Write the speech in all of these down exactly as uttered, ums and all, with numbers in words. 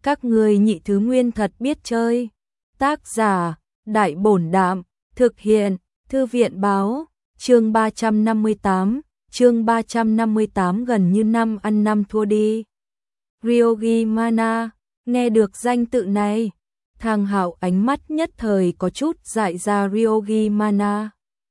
Các ngươi nhị thứ nguyên thật biết chơi. Tác giả, Đại Bổn Đạm, thực hiện, Thư viện Báo, chương ba trăm năm mươi tám, chương ba trăm năm mươi tám gần như năm ăn năm thua đi. Ryogi Mana, nghe được danh tự này, Thang Hạo ánh mắt nhất thời có chút dại ra. Ryogi Mana.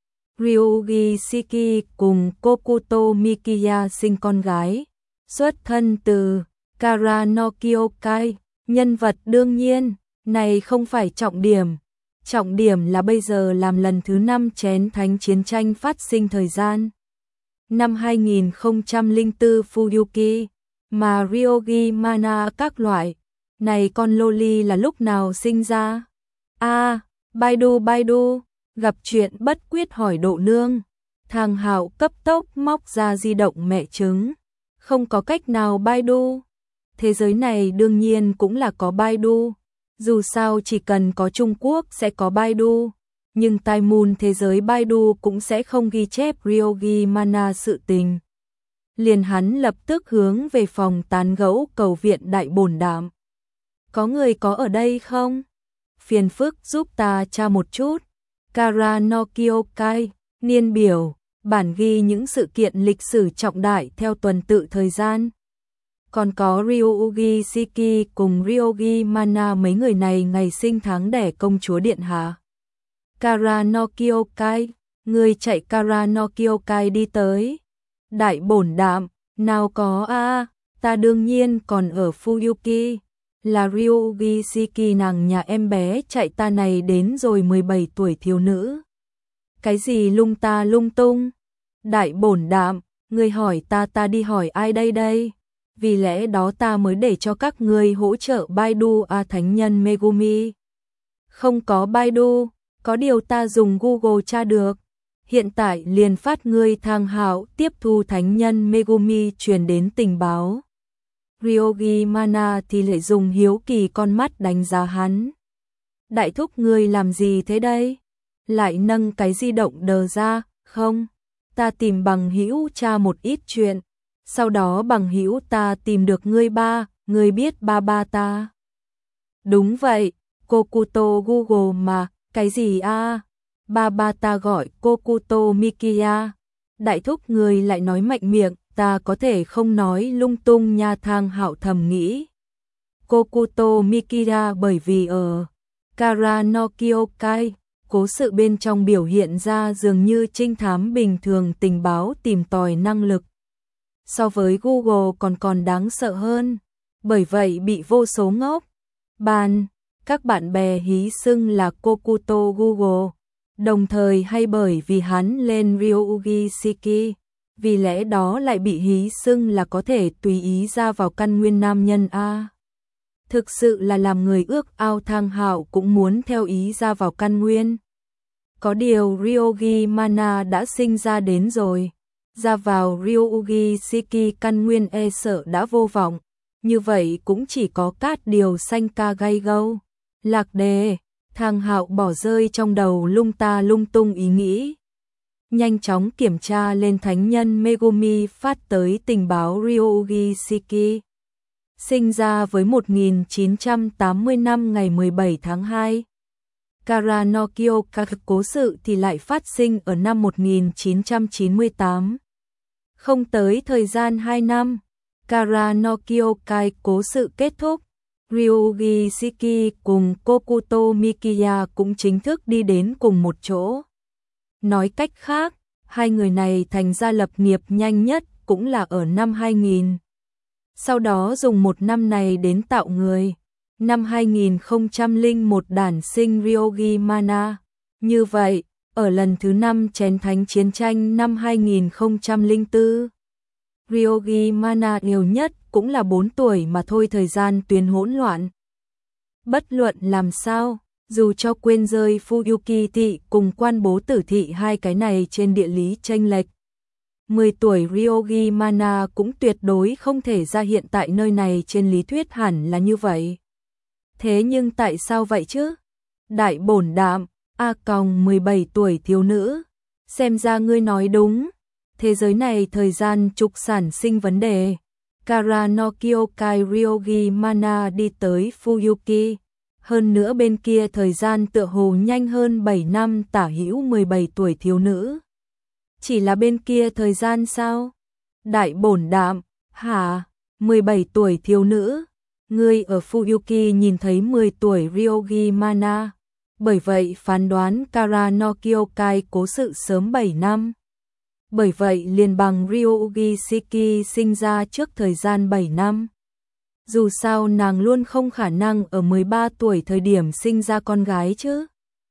Ryogi Shiki cùng Kokuto Mikiya sinh con gái, xuất thân từ Kara no Kyokai, nhân vật đương nhiên, này không phải trọng điểm. Trọng điểm là bây giờ làm lần thứ năm chén thánh chiến tranh phát sinh thời gian. Năm hai nghìn không trăm lẻ bốn Fuyuki, mà Ryogi Mana các loại, này con loli là lúc nào sinh ra? A, à, Baidu Baidu, gặp chuyện bất quyết hỏi Độ Nương. Thang Hạo cấp tốc móc ra di động mẹ trứng. Không có cách nào Baidu. Thế giới này đương nhiên cũng là có Baidu. Dù sao chỉ cần có Trung Quốc sẽ có Baidu. Nhưng tai mùn thế giới Baidu cũng sẽ không ghi chép Ryogi Mana sự tình. Liền hắn lập tức hướng về phòng tán gẫu cầu viện Đại Bổn Đạm. Có người có ở đây không? Phiền phức giúp ta tra một chút. Kara no Kyokai, niên biểu, bản ghi những sự kiện lịch sử trọng đại theo tuần tự thời gian. Còn có Ryogi Shiki cùng Ryogi Mana, mấy người này ngày sinh tháng đẻ công chúa điện hạ. Kara no Kyokai, người chạy Kara no Kyokai đi tới. Đại Bổn Đạm, nào có a, à, ta đương nhiên còn ở Fuyuki. Là Ryogi Shiki, nàng nhà em bé chạy ta này đến rồi mười bảy tuổi thiếu nữ. Cái gì lung ta lung tung? Đại Bổn Đạm, người hỏi ta ta đi hỏi ai đây đây? Vì lẽ đó ta mới để cho các ngươi hỗ trợ Baidu a à, thánh nhân Megumi. Không có Baidu, có điều ta dùng Google tra được. Hiện tại liền phát ngươi. Thang Hạo tiếp thu thánh nhân Megumi truyền đến tình báo. Ryogi Mana thì lại dùng hiếu kỳ con mắt đánh giá hắn. Đại thúc ngươi làm gì thế đây? Lại nâng cái di động đờ ra, không? Ta tìm bằng hữu tra một ít chuyện. Sau đó bằng hữu ta tìm được ngươi ba, ngươi biết ba ba ta. Đúng vậy, Kokuto Google mà, cái gì a? À? Ba ba ta gọi Kokuto Mikiya. Đại thúc ngươi lại nói mạnh miệng, ta có thể không nói lung tung nha. Thang Hạo thầm nghĩ. Kokuto Mikiya bởi vì ở Kara no Kyokai, cố sự bên trong biểu hiện ra dường như trinh thám bình thường, tình báo tìm tòi năng lực. So với Google còn còn đáng sợ hơn, bởi vậy bị vô số ngốc bàn, các bạn bè hí xưng là Kokuto Google, đồng thời hay bởi vì hắn lên Ryogi Shiki, vì lẽ đó lại bị hí xưng là có thể tùy ý ra vào căn nguyên nam nhân a. Thực sự là làm người ước ao. Thang Hạo cũng muốn theo ý ra vào căn nguyên. Có điều Ryogi Mana đã sinh ra đến rồi. Ra vào Ryogi Shiki căn nguyên e sợ đã vô vọng. Như vậy cũng chỉ có cát điều xanh ca gay gâu. Lạc đề, Thang Hạo bỏ rơi trong đầu lung ta lung tung ý nghĩ. Nhanh chóng kiểm tra lên thánh nhân Megumi phát tới tình báo. Ryogi Shiki sinh ra với một nghìn chín trăm tám mươi năm ngày mười bảy tháng hai. Kara no Kyokai cố sự thì lại phát sinh ở năm một nghìn chín trăm chín mươi tám. Không tới thời gian hai năm, Kara no Kyokai cố sự kết thúc. Ryogi Shiki cùng Kokuto Mikiya cũng chính thức đi đến cùng một chỗ. Nói cách khác, hai người này thành ra lập nghiệp nhanh nhất cũng là ở năm hai nghìn. Sau đó dùng một năm này đến tạo người. Năm hai nghìn không trăm lẻ một đản sinh Ryogi Mana. Như vậy, ở lần thứ năm chén thánh chiến tranh năm hai nghìn không trăm lẻ bốn, Ryogi Mana nhiều nhất cũng là bốn tuổi mà thôi. Thời gian tuyến hỗn loạn. Bất luận làm sao, dù cho quên rơi Fuyuki thị cùng Quan Bố Tử thị hai cái này trên địa lý chênh lệch, mười tuổi Ryogi Mana cũng tuyệt đối không thể ra hiện tại nơi này, trên lý thuyết hẳn là như vậy. Thế nhưng tại sao vậy chứ? Đại Bổn Đạm, a còng mười bảy tuổi thiếu nữ, xem ra ngươi nói đúng. Thế giới này thời gian trục sản sinh vấn đề. Kara no Kyokai Ryogi Mana đi tới Fuyuki. Hơn nữa bên kia thời gian tựa hồ nhanh hơn bảy năm, tả hữu mười bảy tuổi thiếu nữ. Chỉ là bên kia thời gian sao? Đại bổn đạm, hả? mười bảy tuổi thiếu nữ? Ngươi ở Fuyuki nhìn thấy mười tuổi Ryogi Mana. Bởi vậy phán đoán Kara no Kyokai cố sự sớm bảy năm. Bởi vậy liền bằng Ryogi Shiki sinh ra trước thời gian bảy năm. Dù sao nàng luôn không khả năng ở mười ba tuổi thời điểm sinh ra con gái chứ.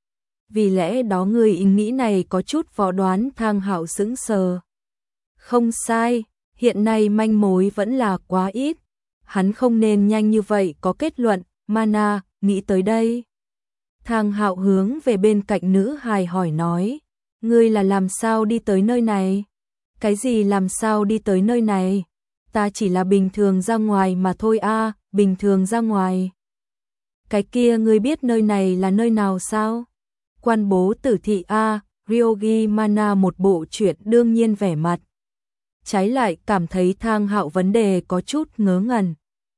Vì lẽ đó người ý nghĩ này có chút vò đoán. Thang Hạo sững sờ. Không sai, hiện nay manh mối vẫn là quá ít. Hắn không nên nhanh như vậy có kết luận. Mana, nghĩ tới đây. Thang Hạo hướng về bên cạnh nữ hài hỏi nói. Ngươi là làm sao đi tới nơi này? Cái gì làm sao đi tới nơi này? Ta chỉ là bình thường ra ngoài mà thôi a, à, bình thường ra ngoài. Cái kia ngươi biết nơi này là nơi nào sao? Quan bố tử thị a, à, Ryogi Mana một bộ chuyện đương nhiên vẻ mặt. Trái lại cảm thấy Thang Hạo vấn đề có chút ngớ ngẩn.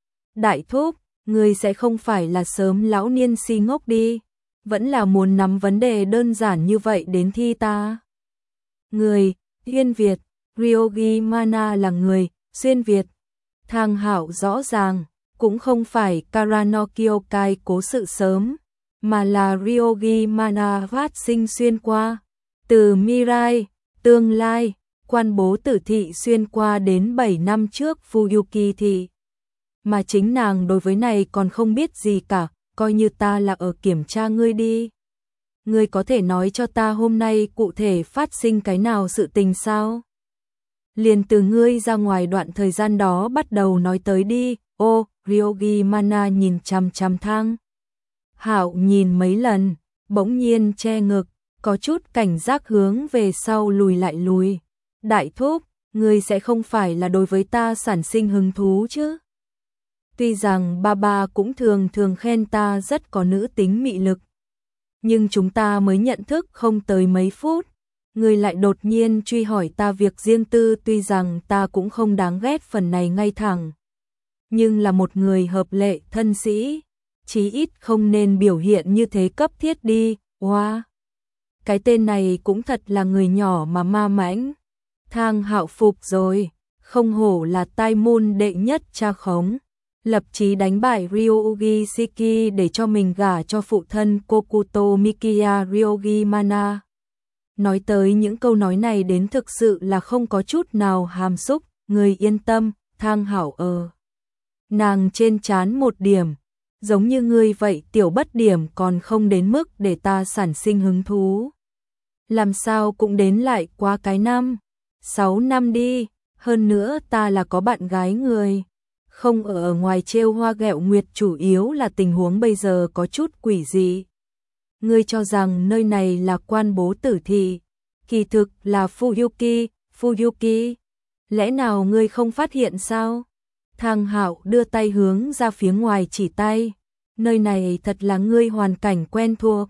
Đại thúc, ngươi sẽ không phải là sớm lão niên si ngốc đi, vẫn là muốn nắm vấn đề đơn giản như vậy đến thi ta. Người, Xuyên Việt, Ryogi Mana là người, Xuyên Việt. Thang Hạo rõ ràng, cũng không phải Kara no Kyokai cố sự sớm, mà là Ryogi Mana phát sinh xuyên qua. Từ Mirai, tương lai, quan bố tử thị xuyên qua đến bảy năm trước Fuyuki thị. Mà chính nàng đối với này còn không biết gì cả, coi như ta là ở kiểm tra ngươi đi. Ngươi có thể nói cho ta hôm nay cụ thể phát sinh cái nào sự tình sao? Liền từ ngươi ra ngoài đoạn thời gian đó bắt đầu nói tới đi. Ô, Ryogi Mana nhìn chằm chằm Thang Hạo nhìn mấy lần, bỗng nhiên che ngực, có chút cảnh giác hướng về sau lùi lại lùi. Đại thúc, ngươi sẽ không phải là đối với ta sản sinh hứng thú chứ? Tuy rằng ba ba cũng thường thường khen ta rất có nữ tính mị lực, nhưng chúng ta mới nhận thức không tới mấy phút, ngươi lại đột nhiên truy hỏi ta việc riêng tư. Tuy rằng ta cũng không đáng ghét phần này ngay thẳng, nhưng là một người hợp lệ thân sĩ, chí ít không nên biểu hiện như thế cấp thiết đi. Wow, cái tên này cũng thật là người nhỏ mà ma mãnh. Thang Hạo phục rồi, không hổ là tai môn đệ nhất cha khống, lập chí đánh bại Ryogi Shiki để cho mình gả cho phụ thân Kokuto Mikiya Ryogi Mana. Nói tới những câu nói này đến thực sự là không có chút nào hàm xúc. Người yên tâm, Thang Hạo ờ. Nàng trên trán một điểm, giống như ngươi vậy tiểu bất điểm còn không đến mức để ta sản sinh hứng thú. Làm sao cũng đến lại qua cái năm, sáu năm đi, hơn nữa ta là có bạn gái người. Không ở ở ngoài trêu hoa ghẹo nguyệt, chủ yếu là tình huống bây giờ có chút quỷ dị. Ngươi cho rằng nơi này là quan bố tử thị, kỳ thực là Fuyuki, Fuyuki. Lẽ nào ngươi không phát hiện sao? Thang Hạo đưa tay hướng ra phía ngoài chỉ tay. Nơi này thật là ngươi hoàn cảnh quen thuộc.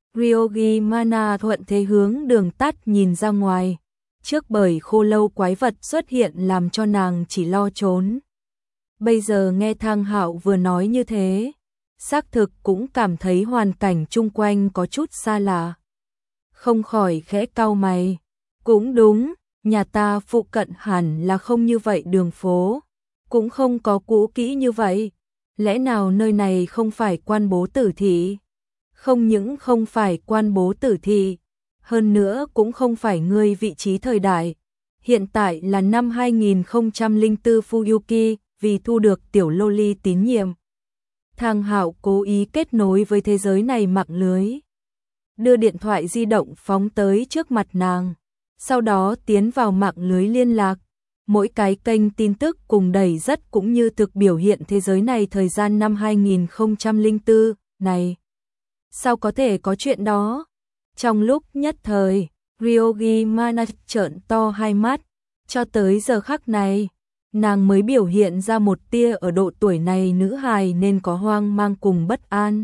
Ryogi Mana thuận thế hướng đường tắt nhìn ra ngoài. Trước bởi khô lâu quái vật xuất hiện làm cho nàng chỉ lo trốn. Bây giờ nghe Thang Hạo vừa nói như thế, xác thực cũng cảm thấy hoàn cảnh chung quanh có chút xa lạ. Không khỏi khẽ cau mày. Cũng đúng, nhà ta phụ cận hẳn là không như vậy, đường phố cũng không có cũ kỹ như vậy. Lẽ nào nơi này không phải quan bố tử thị? Không những không phải quan bố tử thị, hơn nữa cũng không phải ngươi vị trí thời đại. Hiện tại là năm hai nghìn không trăm lẻ bốn Fuyuki, vì thu được tiểu loli tín nhiệm. Thang Hạo cố ý kết nối với thế giới này mạng lưới. Đưa điện thoại di động phóng tới trước mặt nàng, sau đó tiến vào mạng lưới liên lạc. Mỗi cái kênh tin tức cùng đầy rất cũng như thực biểu hiện thế giới này thời gian năm hai nghìn không trăm lẻ bốn này. Sao có thể có chuyện đó? Trong lúc nhất thời, Ryogi Mana trợn to hai mắt, cho tới giờ khắc này, nàng mới biểu hiện ra một tia ở độ tuổi này nữ hài nên có hoang mang cùng bất an.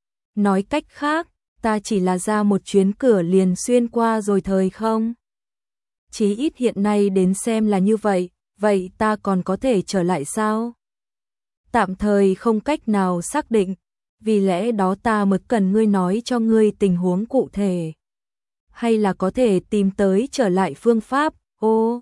Nói cách khác, ta chỉ là ra một chuyến cửa liền xuyên qua rồi thời không? Chí ít hiện nay đến xem là như vậy, vậy ta còn có thể trở lại sao? Tạm thời không cách nào xác định, vì lẽ đó ta mới cần ngươi nói cho ngươi tình huống cụ thể. Hay là có thể tìm tới trở lại phương pháp, ô.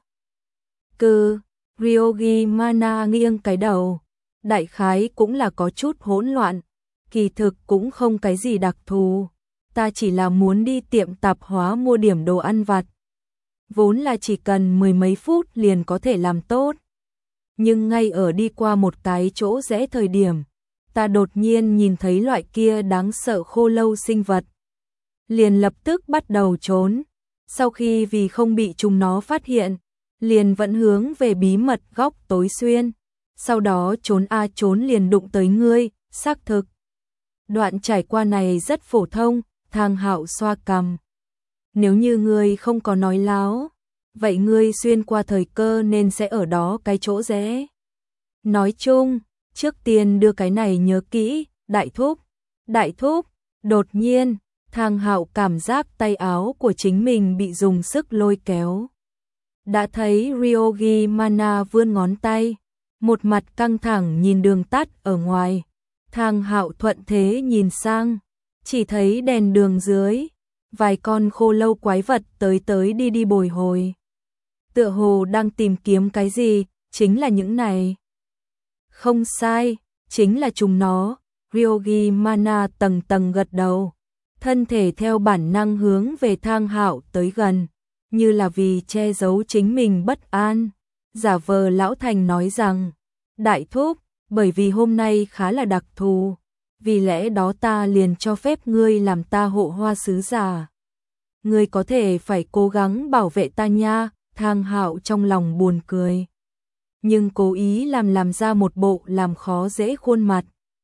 Cư, Ryogi Mana nghiêng cái đầu, đại khái cũng là có chút hỗn loạn, kỳ thực cũng không cái gì đặc thù, ta chỉ là muốn đi tiệm tạp hóa mua điểm đồ ăn vặt. Vốn là chỉ cần mười mấy phút liền có thể làm tốt. Nhưng ngay ở đi qua một cái chỗ rẽ thời điểm, ta đột nhiên nhìn thấy loại kia đáng sợ khô lâu sinh vật. Liền lập tức bắt đầu trốn, sau khi vì không bị chúng nó phát hiện, liền vẫn hướng về bí mật góc tối xuyên, sau đó trốn a trốn liền đụng tới ngươi, xác thực. Đoạn trải qua này rất phổ thông, Thang Hạo xoa cằm. Nếu như ngươi không có nói láo, vậy ngươi xuyên qua thời cơ nên sẽ ở đó cái chỗ rẽ. Nói chung, trước tiên đưa cái này nhớ kỹ, đại thúc, đại thúc, đột nhiên, Thang Hạo cảm giác tay áo của chính mình bị dùng sức lôi kéo. Đã thấy Ryogi Mana vươn ngón tay, một mặt căng thẳng nhìn đường tắt ở ngoài. Thang Hạo thuận thế nhìn sang, chỉ thấy đèn đường dưới, vài con khô lâu quái vật tới tới đi đi bồi hồi. Tựa hồ đang tìm kiếm cái gì, chính là những này. Không sai, chính là chúng nó. Ryogi Mana tầng tầng gật đầu, thân thể theo bản năng hướng về Thang Hạo tới gần, như là vì che giấu chính mình bất an. Giả vờ lão thành nói rằng, đại thúc, bởi vì hôm nay khá là đặc thù, vì lẽ đó ta liền cho phép ngươi làm ta hộ hoa sứ giả. Ngươi có thể phải cố gắng bảo vệ ta nha. Thang Hạo trong lòng buồn cười, nhưng cố ý làm làm ra một bộ làm khó dễ khuôn mặt.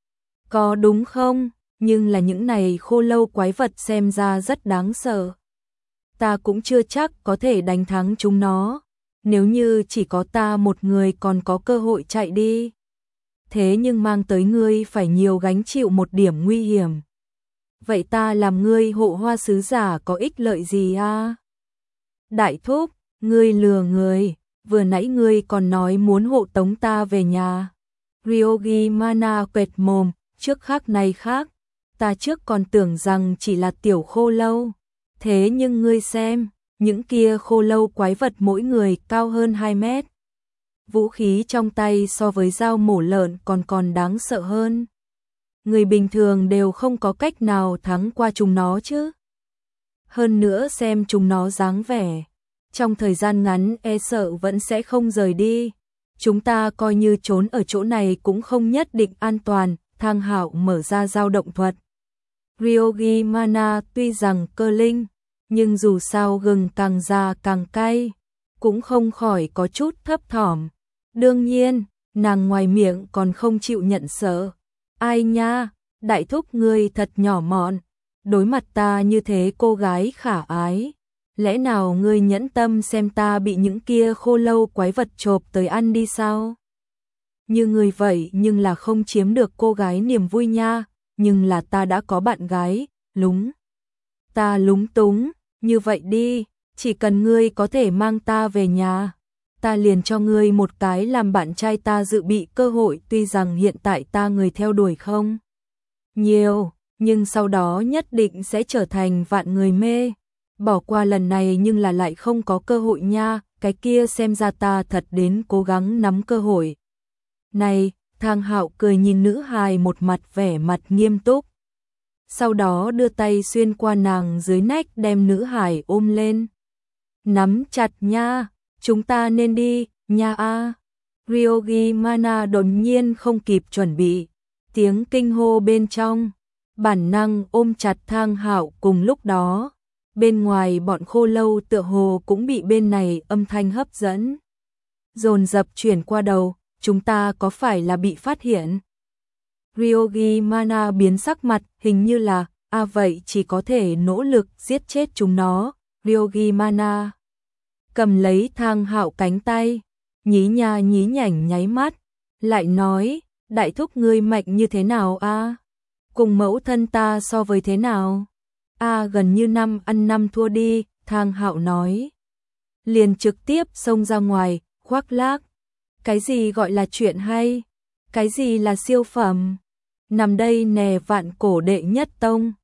Có đúng không? Nhưng là những này khô lâu quái vật xem ra rất đáng sợ. Ta cũng chưa chắc có thể đánh thắng chúng nó, nếu như chỉ có ta một người còn có cơ hội chạy đi. Thế nhưng mang tới ngươi phải nhiều gánh chịu một điểm nguy hiểm. Vậy ta làm ngươi hộ hoa sứ giả có ích lợi gì a? Đại thúc, ngươi lừa người, vừa nãy ngươi còn nói muốn hộ tống ta về nhà. Ryogi Mana quệt mồm, trước khác này khác, ta trước còn tưởng rằng chỉ là tiểu khô lâu. Thế nhưng ngươi xem, những kia khô lâu quái vật mỗi người cao hơn hai mét. Vũ khí trong tay so với dao mổ lợn còn còn đáng sợ hơn. Người bình thường đều không có cách nào thắng qua chúng nó chứ. Hơn nữa xem chúng nó dáng vẻ, trong thời gian ngắn e sợ vẫn sẽ không rời đi. Chúng ta coi như trốn ở chỗ này cũng không nhất định an toàn. Thang Hạo mở ra dao động thuật. Ryogi Mana tuy rằng cơ linh, nhưng dù sao gừng càng già càng cay, cũng không khỏi có chút thấp thỏm. Đương nhiên, nàng ngoài miệng còn không chịu nhận sợ. Ai nha, đại thúc ngươi thật nhỏ mọn, đối mặt ta như thế cô gái khả ái. Lẽ nào ngươi nhẫn tâm xem ta bị những kia khô lâu quái vật chộp tới ăn đi sao? Như người vậy nhưng là không chiếm được cô gái niềm vui nha, nhưng là ta đã có bạn gái, lúng. Ta lúng túng, như vậy đi, chỉ cần ngươi có thể mang ta về nhà, ta liền cho ngươi một cái làm bạn trai ta dự bị cơ hội, tuy rằng hiện tại ta người theo đuổi không nhiều, nhưng sau đó nhất định sẽ trở thành vạn người mê. Bỏ qua lần này nhưng là lại không có cơ hội nha, cái kia xem ra ta thật đến cố gắng nắm cơ hội. Này, Thang Hạo cười nhìn nữ hài một mặt vẻ mặt nghiêm túc. Sau đó đưa tay xuyên qua nàng dưới nách đem nữ hài ôm lên. Nắm chặt nha, chúng ta nên đi, nha a. Ryogi Mana đột nhiên không kịp chuẩn bị, tiếng kinh hô bên trong, bản năng ôm chặt Thang Hạo. Cùng lúc đó, bên ngoài bọn khô lâu tựa hồ cũng bị bên này âm thanh hấp dẫn, dồn dập chuyển qua đầu. Chúng ta có phải là bị phát hiện? Ryogi Mana biến sắc mặt, hình như là, à vậy chỉ có thể nỗ lực giết chết chúng nó. Ryogi Mana cầm lấy Thang Hạo cánh tay, nhí nha nhí nhảnh nháy mắt, lại nói, đại thúc ngươi mạnh như thế nào a? Cùng mẫu thân ta so với thế nào? A gần như năm ăn năm thua đi, Thang Hạo nói. Liền trực tiếp xông ra ngoài, khoác lác, Cái gì gọi là chuyện hay? Cái gì là siêu phẩm? Nằm đây nè vạn cổ đệ nhất tông.